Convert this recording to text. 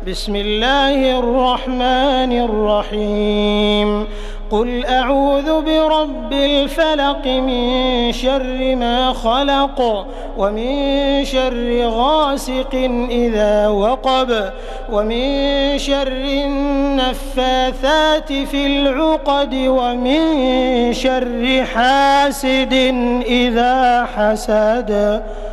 بسم الله الرحمن الرحيم قل أعوذ برب الفلق من شر ما خلق ومن شر غاسق إذا وقب ومن شر النفاثات في العقد ومن شر حاسد إذا حسد.